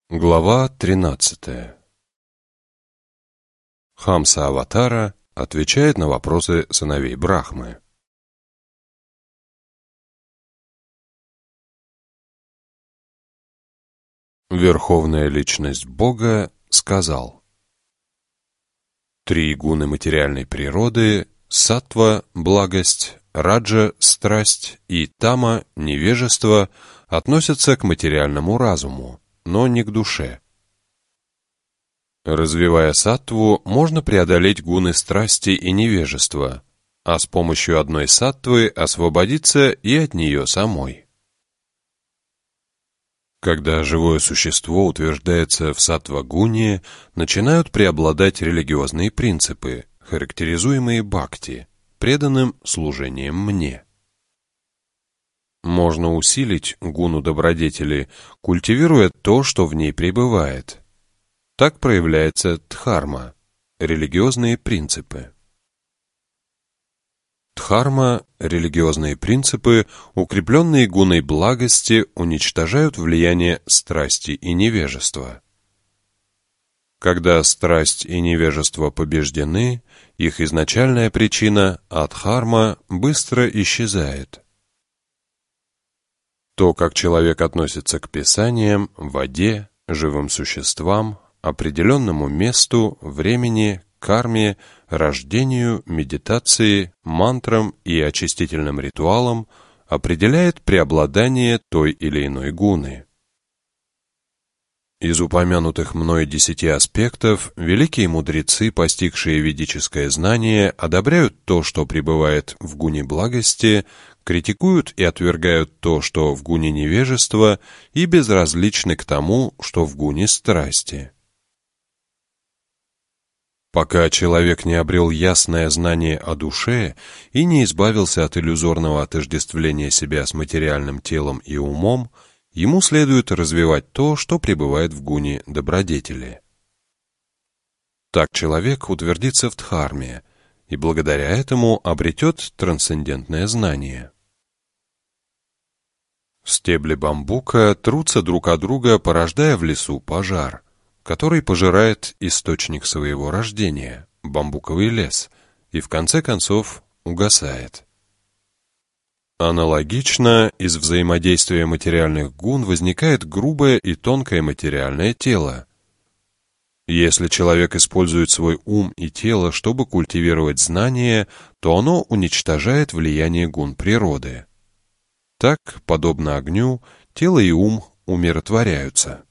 Глава 13. Хамса-аватара отвечает на вопросы сыновей Брахмы. Верховная личность Бога сказал: три гуны материальной природы — саттва — благость, раджа — страсть и тама — невежество — относятся к материальному разуму, но не к душе. Развивая саттву, можно преодолеть гуны страсти и невежества, а с помощью одной саттвы освободиться и от нее самой. Когда живое существо утверждается в саттва-гуне, начинают преобладать религиозные принципы, характеризуемые бхакти, преданным служением мне. Можно усилить гуну добродетели, культивируя то, что в ней пребывает. Так проявляется дхарма, религиозные принципы. Дхарма, религиозные принципы, укрепленные гуной благости, уничтожают влияние страсти и невежества. Когда страсть и невежество побеждены, их изначальная причина, адхарма, быстро исчезает. То, как человек относится к писаниям, воде, живым существам, определенному месту, времени, карме, рождению, медитации, мантрам и очистительным ритуалам, определяет преобладание той или иной гуны. Из упомянутых мной 10 аспектов великие мудрецы, постигшие ведическое знание, одобряют то, что пребывает в гуне благости, критикуют и отвергают то, что в гуне невежества, и безразличны к тому, что в гуне страсти. Пока человек не обрел ясное знание о душе и не избавился от иллюзорного отождествления себя с материальным телом и умом, ему следует развивать то, что пребывает в гуне добродетели. Так человек утвердится в дхарме и благодаря этому обретет трансцендентное знание. Стебли бамбука трутся друг о друга, порождая в лесу пожар, который пожирает источник своего рождения, бамбуковый лес, и в конце концов угасает. Аналогично, из взаимодействия материальных гун возникает грубое и тонкое материальное тело. Если человек использует свой ум и тело, чтобы культивировать знание, то оно уничтожает влияние гун природы. Так, подобно огню, тело и ум умиротворяются.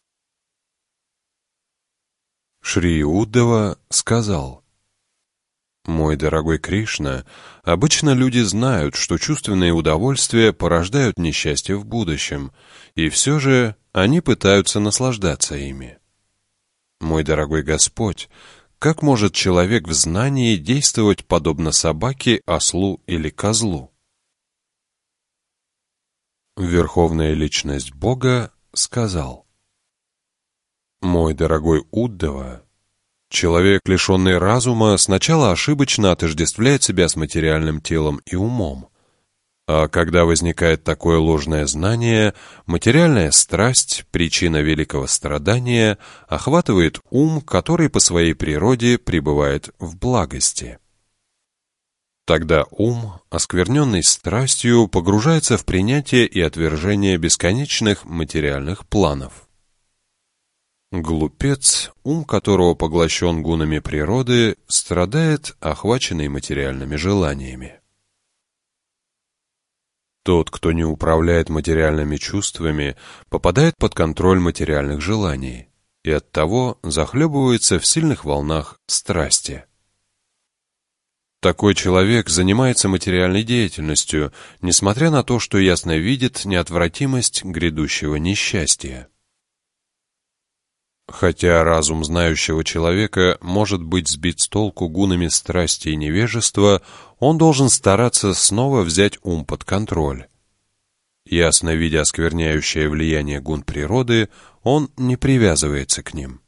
Шри Уддава сказал: «Мой дорогой Кришна, обычно люди знают, что чувственные удовольствия порождают несчастье в будущем, и все же они пытаются наслаждаться ими. Мой дорогой Господь, как может человек в знании действовать подобно собаке, ослу или козлу?» Верховная личность Бога сказал: «Мой дорогой Уддава, человек, лишенный разума, сначала ошибочно отождествляет себя с материальным телом и умом, а когда возникает такое ложное знание, материальная страсть, причина великого страдания, охватывает ум, который по своей природе пребывает в благости. Тогда ум, оскверненный страстью, погружается в принятие и отвержение бесконечных материальных планов. Глупец, ум которого поглощен гунами природы, страдает, охваченный материальными желаниями. Тот, кто не управляет материальными чувствами, попадает под контроль материальных желаний и оттого захлебывается в сильных волнах страсти. Такой человек занимается материальной деятельностью, несмотря на то, что ясно видит неотвратимость грядущего несчастья. Хотя разум знающего человека может быть сбит с толку гунами страсти и невежества, он должен стараться снова взять ум под контроль. Ясно видя оскверняющее влияние гун природы, он не привязывается к ним.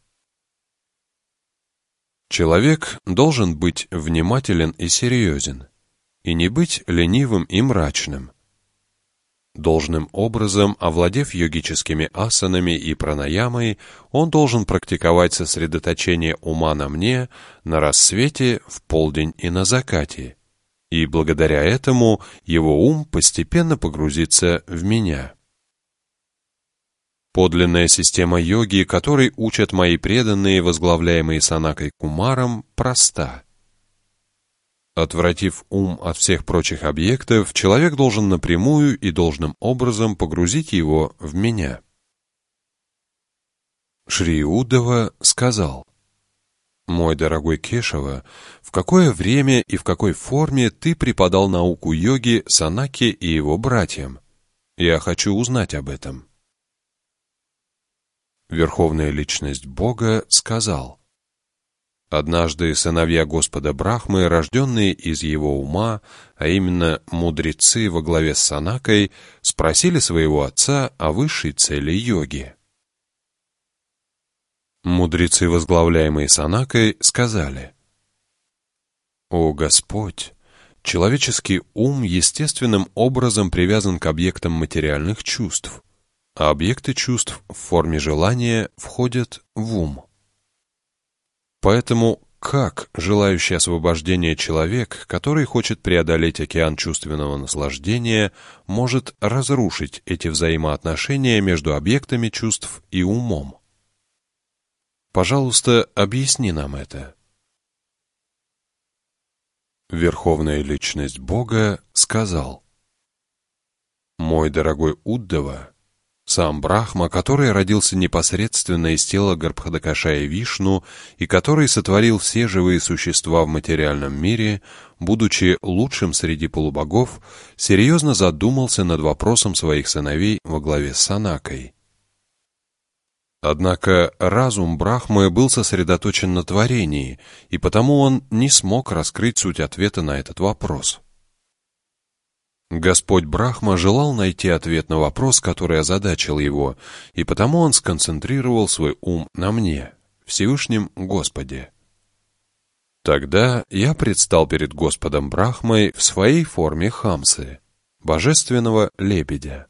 Человек должен быть внимателен и серьезен, и не быть ленивым и мрачным. Должным образом, овладев йогическими асанами и пранаямой, он должен практиковать сосредоточение ума на мне на рассвете, в полдень и на закате, и благодаря этому его ум постепенно погрузится в меня. Подлинная система йоги, которой учат мои преданные, возглавляемые Санакой Кумаром, проста. Отвратив ум от всех прочих объектов, человек должен напрямую и должным образом погрузить его в меня. Шри Уддава сказал: «Мой дорогой Кешава, в какое время и в какой форме ты преподал науку йоги Санаке и его братьям? Я хочу узнать об этом». Верховная Личность Бога сказал: «Однажды сыновья Господа Брахмы, рожденные из его ума, а именно мудрецы во главе с Санакой, спросили своего отца о высшей цели йоги. Мудрецы, возглавляемые Санакой, сказали: «О Господь, человеческий ум естественным образом привязан к объектам материальных чувств, а объекты чувств в форме желания входят в ум. Поэтому как желающий освобождения человек, который хочет преодолеть океан чувственного наслаждения, может разрушить эти взаимоотношения между объектами чувств и умом? Пожалуйста, объясни нам это». Верховная Личность Бога сказал: «Мой дорогой Уддава, сам Брахма, который родился непосредственно из тела Гарбхадакашая Вишну и который сотворил все живые существа в материальном мире, будучи лучшим среди полубогов, серьезно задумался над вопросом своих сыновей во главе с Санакой. Однако разум Брахмы был сосредоточен на творении, и потому он не смог раскрыть суть ответа на этот вопрос. Господь Брахма желал найти ответ на вопрос, который озадачил его, и потому он сконцентрировал свой ум на мне, Всевышнем Господе. Тогда я предстал перед Господом Брахмой в своей форме Хамсы, божественного лебедя.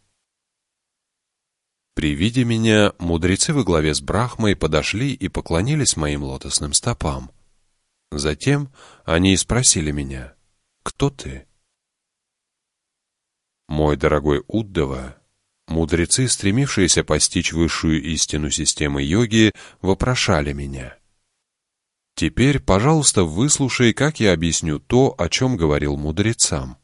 При виде меня мудрецы во главе с Брахмой подошли и поклонились моим лотосным стопам. Затем они и спросили меня: «Кто ты?» Мой дорогой Уддава, мудрецы, стремившиеся постичь высшую истину системы йоги, вопрошали меня: «Теперь, пожалуйста, выслушай, как я объясню то, о чем говорил мудрецам».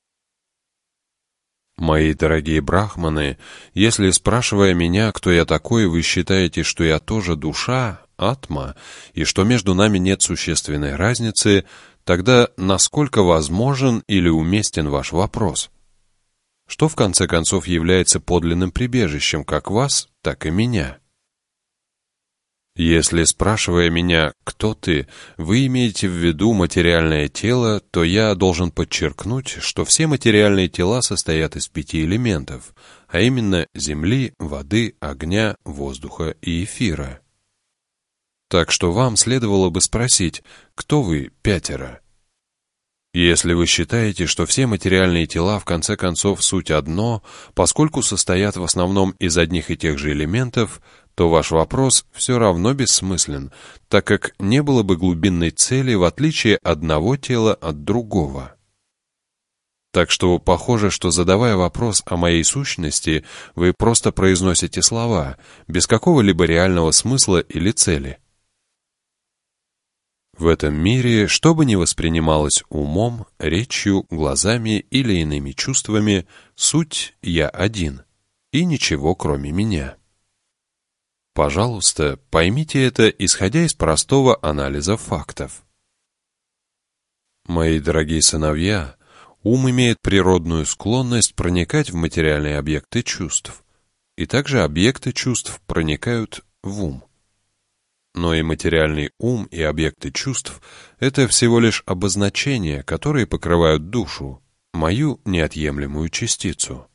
Мои дорогие брахманы, если, спрашивая меня, кто я такой, вы считаете, что я тоже душа, атма, и что между нами нет существенной разницы, тогда насколько возможен или уместен ваш вопрос? Что, в конце концов, является подлинным прибежищем как вас, так и меня? Если, спрашивая меня, кто ты, вы имеете в виду материальное тело, то я должен подчеркнуть, что все материальные тела состоят из 5 элементов, а именно земли, воды, огня, воздуха и эфира. Так что вам следовало бы спросить, кто вы, 5? Если вы считаете, что все материальные тела в конце концов суть одно, поскольку состоят в основном из одних и тех же элементов, то ваш вопрос все равно бессмыслен, так как не было бы глубинной цели в отличие одного тела от другого. Так что похоже, что задавая вопрос о моей сущности, вы просто произносите слова, без какого-либо реального смысла или цели. В этом мире, что бы ни воспринималось умом, речью, глазами или иными чувствами, суть «я один» и ничего кроме меня. Пожалуйста, поймите это, исходя из простого анализа фактов. Мои дорогие сыновья, ум имеет природную склонность проникать в материальные объекты чувств, и также объекты чувств проникают в ум. Но и материальный ум, и объекты чувств – это всего лишь обозначения, которые покрывают душу, мою неотъемлемую частицу.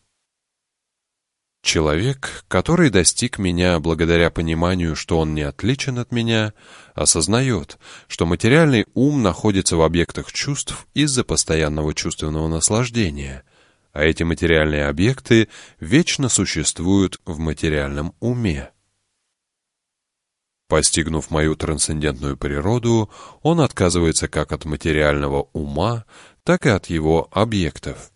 Человек, который достиг меня благодаря пониманию, что он не отличен от меня, осознает, что материальный ум находится в объектах чувств из-за постоянного чувственного наслаждения, а эти материальные объекты вечно существуют в материальном уме. Постигнув мою трансцендентную природу, он отказывается как от материального ума, так и от его объектов.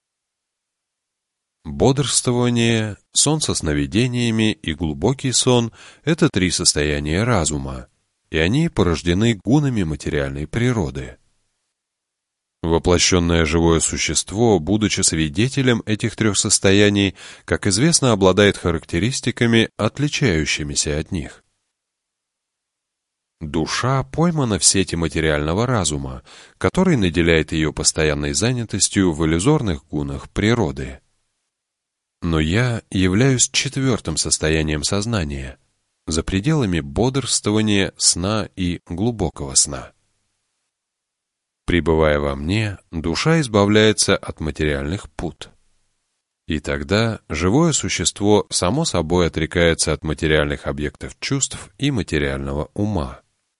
Бодрствование, сон со сновидениями и глубокий сон – это три состояния разума, и они порождены гунами материальной природы. Воплощенное живое существо, будучи свидетелем этих трех состояний, как известно, обладает характеристиками, отличающимися от них. Душа поймана в сети материального разума, который наделяет ее постоянной занятостью в иллюзорных гунах природы. Но я являюсь четвертым состоянием сознания, за пределами бодрствования, сна и глубокого сна. Пребывая во мне, душа избавляется от материальных пут. И тогда живое существо само собой отрекается от материальных объектов чувств и материального ума.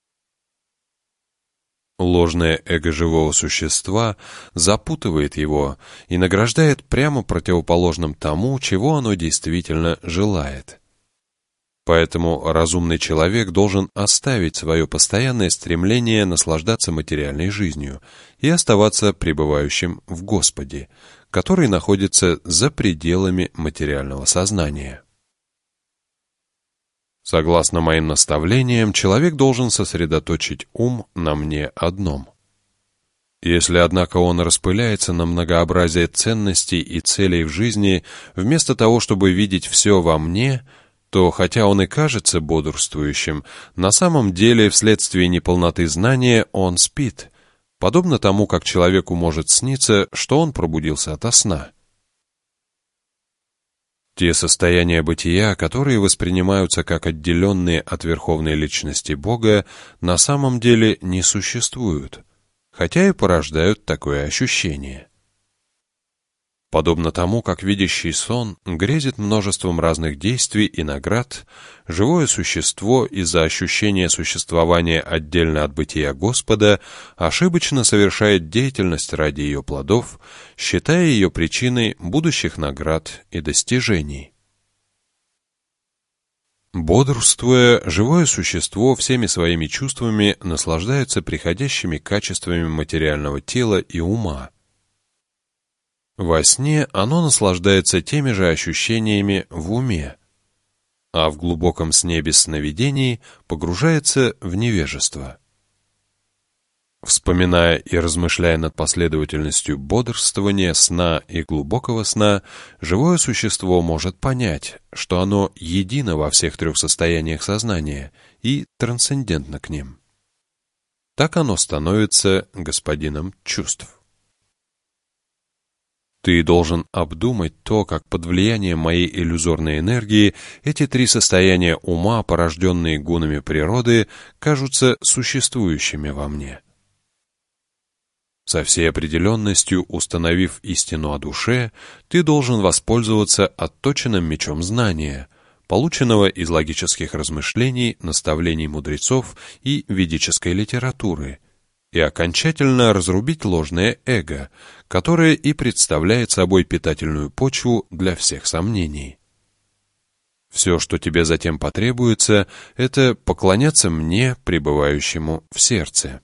Ложное эго живого существа запутывает его и награждает прямо противоположным тому, чего оно действительно желает. Поэтому разумный человек должен оставить свое постоянное стремление наслаждаться материальной жизнью и оставаться пребывающим в Господе, который находится за пределами материального сознания. Согласно моим наставлениям, человек должен сосредоточить ум на мне одном. Если, однако, он распыляется на многообразие ценностей и целей в жизни, вместо того, чтобы видеть все во мне, то, хотя он и кажется бодрствующим, на самом деле, вследствие неполноты знания, он спит, подобно тому, как человеку может сниться, что он пробудился ото сна. Те состояния бытия, которые воспринимаются как отделенные от верховной личности Бога, на самом деле не существуют, хотя и порождают такое ощущение. Подобно тому, как видящий сон грезит множеством разных действий и наград, живое существо из-за ощущения существования отдельно от бытия Господа ошибочно совершает деятельность ради ее плодов, считая ее причиной будущих наград и достижений. Бодрствуя, живое существо всеми своими чувствами наслаждается приходящими качествами материального тела и ума. Во сне оно наслаждается теми же ощущениями в уме, а в глубоком сне без сновидений погружается в невежество. Вспоминая и размышляя над последовательностью бодрствования, сна и глубокого сна, живое существо может понять, что оно едино во всех трех состояниях сознания и трансцендентно к ним. Так оно становится господином чувств. Ты должен обдумать то, как под влиянием моей иллюзорной энергии эти три состояния ума, порожденные гунами природы, кажутся существующими во мне. Со всей определенностью, установив истину о душе, ты должен воспользоваться отточенным мечом знания, полученного из логических размышлений, наставлений мудрецов и ведической литературы, и окончательно разрубить ложное эго, которое и представляет собой питательную почву для всех сомнений. Все, что тебе затем потребуется, это поклоняться мне, пребывающему в сердце.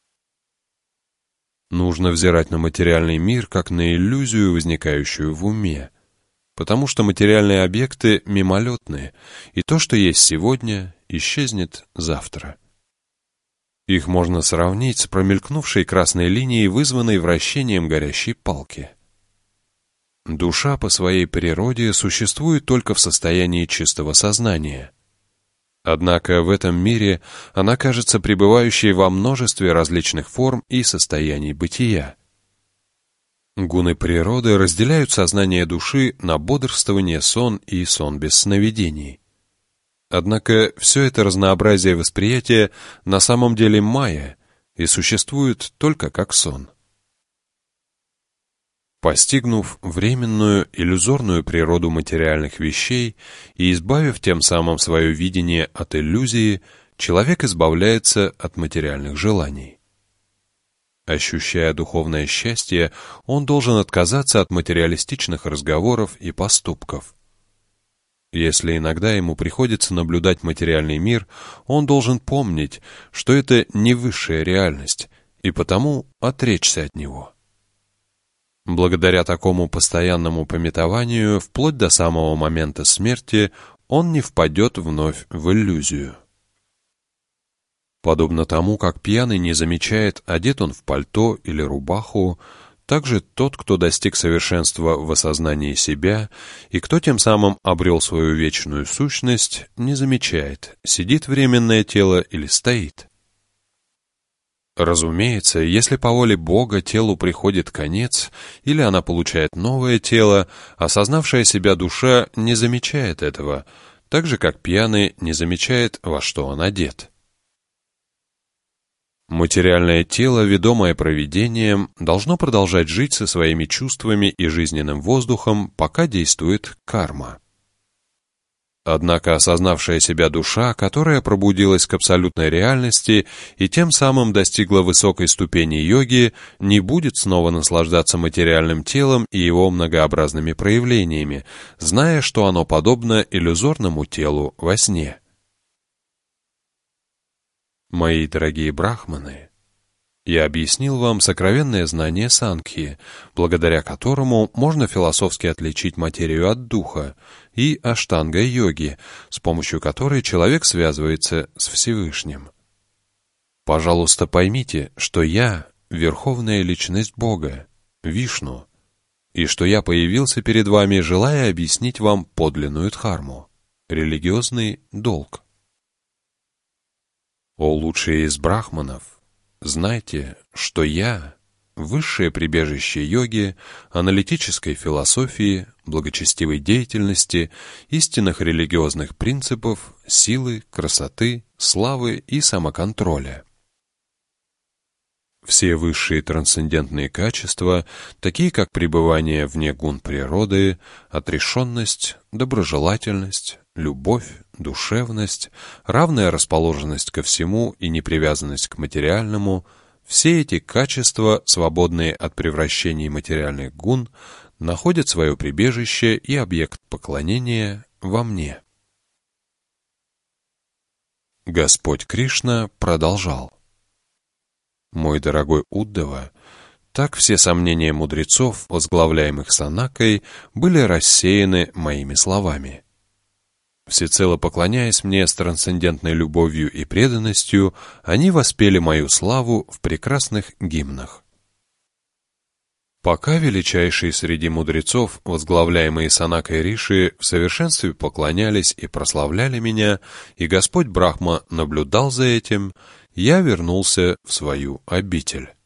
Нужно взирать на материальный мир как на иллюзию, возникающую в уме, потому что материальные объекты мимолетны, и то, что есть сегодня, исчезнет завтра. Их можно сравнить с промелькнувшей красной линией, вызванной вращением горящей палки. Душа по своей природе существует только в состоянии чистого сознания. Однако в этом мире она кажется пребывающей во множестве различных форм и состояний бытия. Гуны природы разделяют сознание души на бодрствование, сон и сон без сновидений. Однако все это разнообразие восприятия на самом деле майя и существует только как сон. Постигнув временную, иллюзорную природу материальных вещей и избавив тем самым свое видение от иллюзии, человек избавляется от материальных желаний. Ощущая духовное счастье, он должен отказаться от материалистичных разговоров и поступков. Если иногда ему приходится наблюдать материальный мир, он должен помнить, что это не высшая реальность, и потому отречься от него. Благодаря такому постоянному памятованию, вплоть до самого момента смерти, он не впадет вновь в иллюзию. Подобно тому, как пьяный не замечает, одет он в пальто или рубаху, также тот, кто достиг совершенства в осознании себя и кто тем самым обрел свою вечную сущность, не замечает, сидит временное тело или стоит. Разумеется, если по воле Бога телу приходит конец, или она получает новое тело, осознавшая себя душа не замечает этого, так же, как пьяный не замечает, во что он одет. Материальное тело, ведомое провидением, должно продолжать жить со своими чувствами и жизненным воздухом, пока действует карма. Однако осознавшая себя душа, которая пробудилась к абсолютной реальности и тем самым достигла высокой ступени йоги, не будет снова наслаждаться материальным телом и его многообразными проявлениями, зная, что оно подобно иллюзорному телу во сне. Мои дорогие брахманы, я объяснил вам сокровенное знание Санкхи, благодаря которому можно философски отличить материю от духа, и аштанга-йоги, с помощью которой человек связывается с Всевышним. Пожалуйста, поймите, что я — Верховная Личность Бога, Вишну, и что я появился перед вами, желая объяснить вам подлинную дхарму, религиозный долг. О лучшие из брахманов, знайте, что я — высшее прибежище йоги, аналитической философии, благочестивой деятельности, истинных религиозных принципов, силы, красоты, славы и самоконтроля. Все высшие трансцендентные качества, такие как пребывание вне гун природы, отрешенность, доброжелательность, любовь, душевность, равная расположенность ко всему и непривязанность к материальному, все эти качества, свободные от превращений материальных гун, находят свое прибежище и объект поклонения во мне. Господь Кришна продолжал. Мой дорогой Уддава, так все сомнения мудрецов, возглавляемых Санакой, были рассеяны моими словами. Всецело поклоняясь мне с трансцендентной любовью и преданностью, они воспели мою славу в прекрасных гимнах. Пока величайшие среди мудрецов, возглавляемые Санакой Риши, в совершенстве поклонялись и прославляли меня, и Господь Брахма наблюдал за этим, я вернулся в свою обитель.